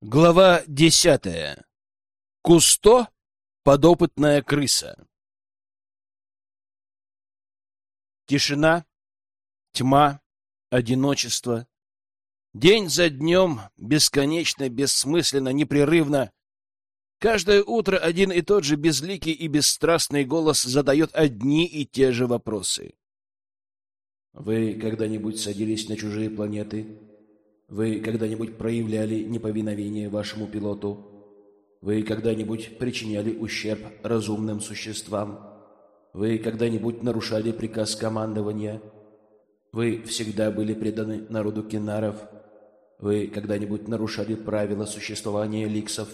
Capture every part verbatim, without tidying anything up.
Глава десятая. Кусто — подопытная крыса. Тишина, тьма, одиночество. День за днем, бесконечно, бессмысленно, непрерывно. Каждое утро один и тот же безликий и бесстрастный голос задает одни и те же вопросы. Вы когда-нибудь садились на чужие планеты? Вы когда-нибудь проявляли неповиновение вашему пилоту? Вы когда-нибудь причиняли ущерб разумным существам? Вы когда-нибудь нарушали приказ командования? Вы всегда были преданы народу Кенаров? Вы когда-нибудь нарушали правила существования ликсов?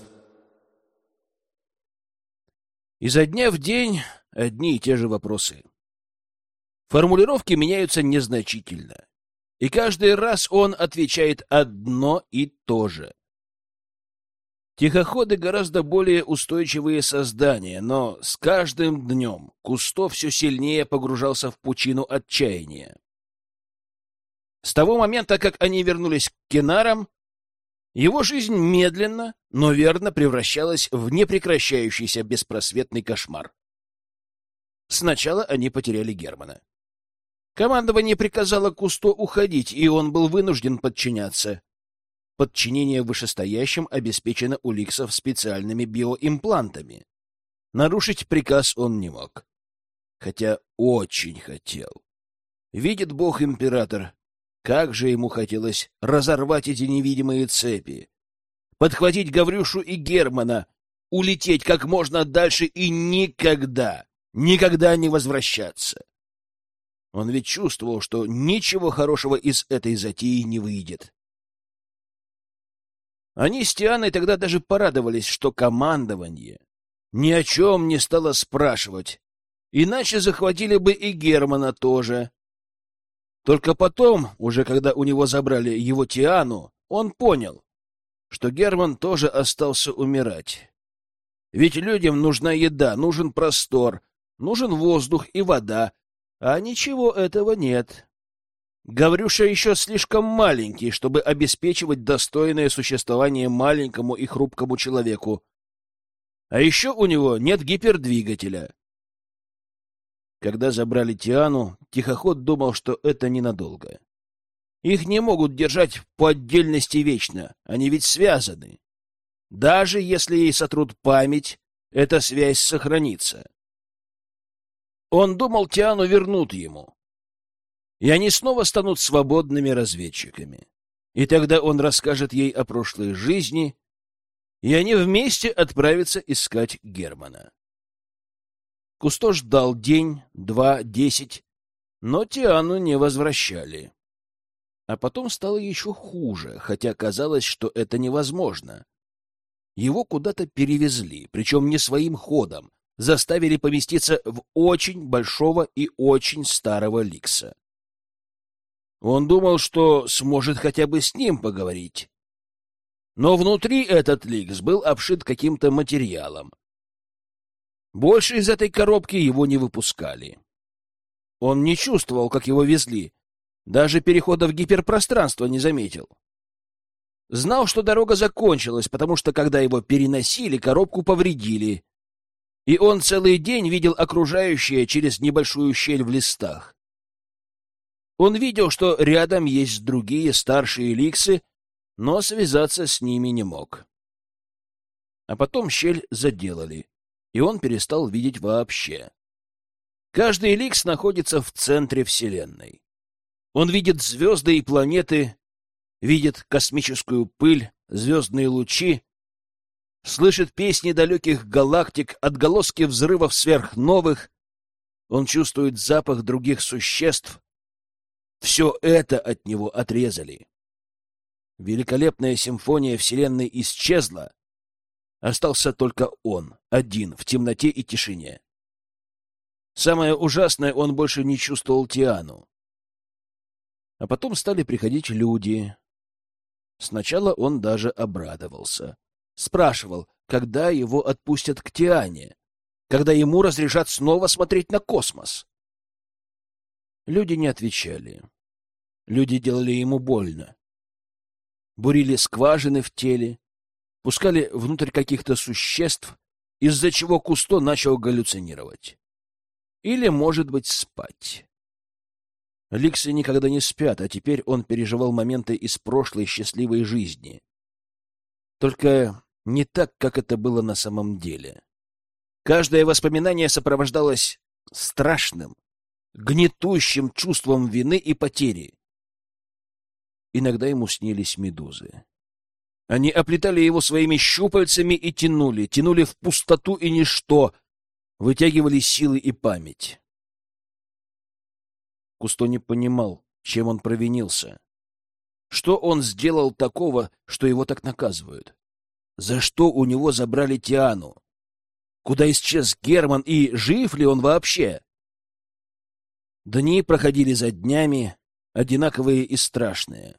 Изо дня в день одни и те же вопросы. Формулировки меняются незначительно. И каждый раз он отвечает одно и то же. Тихоходы гораздо более устойчивые создания, но с каждым днем Кусто все сильнее погружался в пучину отчаяния. С того момента, как они вернулись к Кенарам, его жизнь медленно, но верно превращалась в непрекращающийся беспросветный кошмар. Сначала они потеряли Германа. Командование приказало Кусто уходить, и он был вынужден подчиняться. Подчинение вышестоящим обеспечено у ликсов специальными биоимплантами. Нарушить приказ он не мог. Хотя очень хотел. Видит Бог-император, как же ему хотелось разорвать эти невидимые цепи, подхватить Гаврюшу и Германа, улететь как можно дальше и никогда, никогда не возвращаться. Он ведь чувствовал, что ничего хорошего из этой затеи не выйдет. Они с Тианой тогда даже порадовались, что командование ни о чем не стало спрашивать, иначе захватили бы и Германа тоже. Только потом, уже когда у него забрали его Тиану, он понял, что Герман тоже остался умирать. Ведь людям нужна еда, нужен простор, нужен воздух и вода, а ничего этого нет. Гаврюша еще слишком маленький, чтобы обеспечивать достойное существование маленькому и хрупкому человеку. А еще у него нет гипердвигателя. Когда забрали Тиану, Тихоход думал, что это ненадолго. Их не могут держать по отдельности вечно, они ведь связаны. Даже если ей сотрут память, эта связь сохранится. Он думал, Тиану вернут ему, и они снова станут свободными разведчиками. И тогда он расскажет ей о прошлой жизни, и они вместе отправятся искать Германа. Кусто ждал день, два, десять, но Тиану не возвращали. А потом стало еще хуже, хотя казалось, что это невозможно. Его куда-то перевезли, причем не своим ходом, заставили поместиться в очень большого и очень старого ликса. Он думал, что сможет хотя бы с ним поговорить. Но внутри этот ликс был обшит каким-то материалом. Больше из этой коробки его не выпускали. Он не чувствовал, как его везли, даже перехода в гиперпространство не заметил. Знал, что дорога закончилась, потому что, когда его переносили, коробку повредили, и он целый день видел окружающее через небольшую щель в листах. Он видел, что рядом есть другие старшие ликсы, но связаться с ними не мог. А потом щель заделали, и он перестал видеть вообще. Каждый ликс находится в центре Вселенной. Он видит звезды и планеты, видит космическую пыль, звездные лучи, слышит песни далеких галактик, отголоски взрывов сверхновых. Он чувствует запах других существ. Все это от него отрезали. Великолепная симфония Вселенной исчезла. Остался только он, один, в темноте и тишине. Самое ужасное, он больше не чувствовал Тиану. А потом стали приходить люди. Сначала он даже обрадовался. Спрашивал, когда его отпустят к Тиане, когда ему разрешат снова смотреть на космос. Люди не отвечали. Люди делали ему больно. Бурили скважины в теле, пускали внутрь каких-то существ, из-за чего Кусто начал галлюцинировать. Или, может быть, спать. Ликсы никогда не спят, а теперь он переживал моменты из прошлой счастливой жизни. Только не так, как это было на самом деле. Каждое воспоминание сопровождалось страшным, гнетущим чувством вины и потери. Иногда ему снились медузы. Они оплетали его своими щупальцами и тянули, тянули в пустоту и ничто, вытягивали силы и память. Кусто не понимал, чем он провинился. Что он сделал такого, что его так наказывают? За что у него забрали Тиану? Куда исчез Герман и жив ли он вообще? Дни проходили за днями, одинаковые и страшные.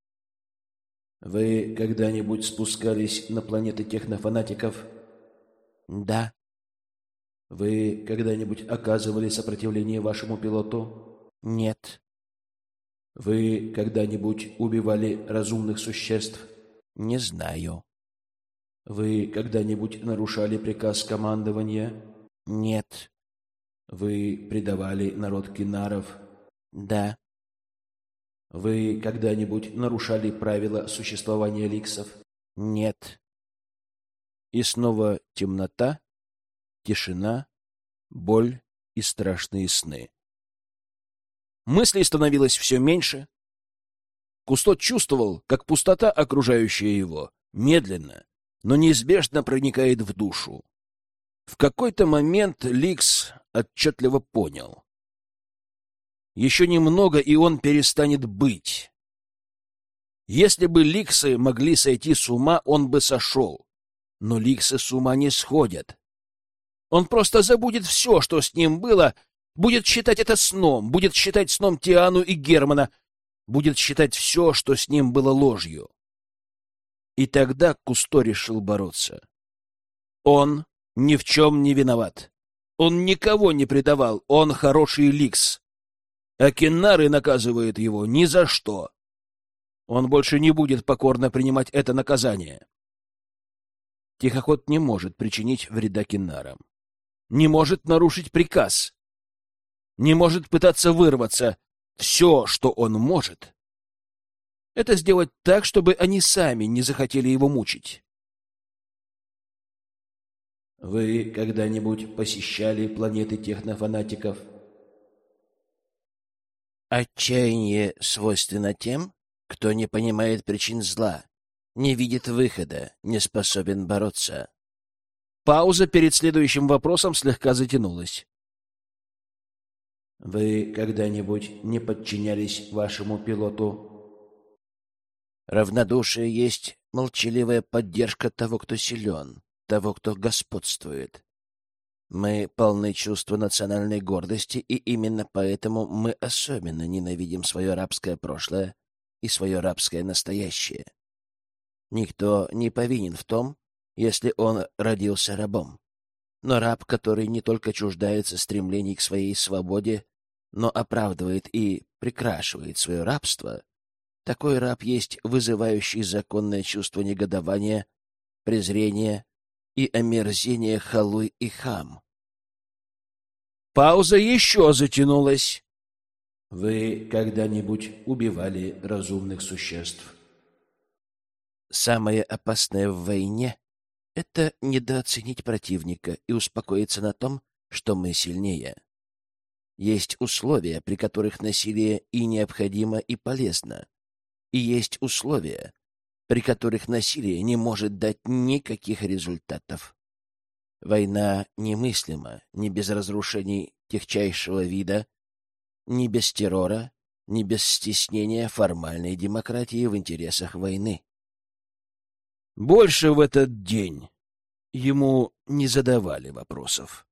Вы когда-нибудь спускались на планеты технофанатиков? Да. Вы когда-нибудь оказывали сопротивление вашему пилоту? Нет. Вы когда-нибудь убивали разумных существ? Не знаю. Вы когда-нибудь нарушали приказ командования? Нет. Вы предавали народ Кинаров? Да. Вы когда-нибудь нарушали правила существования ликсов? Нет. И снова темнота, тишина, боль и страшные сны. Мыслей становилось все меньше. Кусто чувствовал, как пустота, окружающая его, медленно, но неизбежно проникает в душу. В какой-то момент Ликс отчетливо понял. Еще немного, и он перестанет быть. Если бы Ликсы могли сойти с ума, он бы сошел. Но Ликсы с ума не сходят. Он просто забудет все, что с ним было, будет считать это сном, будет считать сном Тиану и Германа, будет считать все, что с ним было ложью. И тогда Кусто решил бороться. Он ни в чем не виноват. Он никого не предавал, он хороший Ликс. А Киннары наказывают его ни за что. Он больше не будет покорно принимать это наказание. Тихоход не может причинить вреда Киннарам. Не может нарушить приказ. Не может пытаться вырваться. Все, что он может, это сделать так, чтобы они сами не захотели его мучить. Вы когда-нибудь посещали планеты технофанатиков? Отчаяние свойственно тем, кто не понимает причин зла, не видит выхода, не способен бороться. Пауза перед следующим вопросом слегка затянулась. Вы когда-нибудь не подчинялись вашему пилоту? Равнодушие есть молчаливая поддержка того, кто силен, того, кто господствует. Мы полны чувства национальной гордости, и именно поэтому мы особенно ненавидим свое рабское прошлое и свое рабское настоящее. Никто не повинен в том, если он родился рабом. Но раб, который не только чуждается стремлений к своей свободе, но оправдывает и прикрашивает свое рабство, такой раб есть вызывающий законное чувство негодования, презрения и омерзения халуй и хам. Пауза еще затянулась. Вы когда-нибудь убивали разумных существ? Самое опасное в войне — это недооценить противника и успокоиться на том, что мы сильнее. Есть условия, при которых насилие и необходимо, и полезно. И есть условия, при которых насилие не может дать никаких результатов. Война немыслима ни без разрушений техчайшего вида, ни без террора, ни без стеснения формальной демократии в интересах войны. Больше в этот день ему не задавали вопросов.